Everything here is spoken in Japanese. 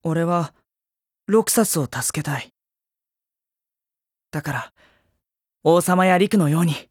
俺はロクサスを助けたい。だから王様や陸のように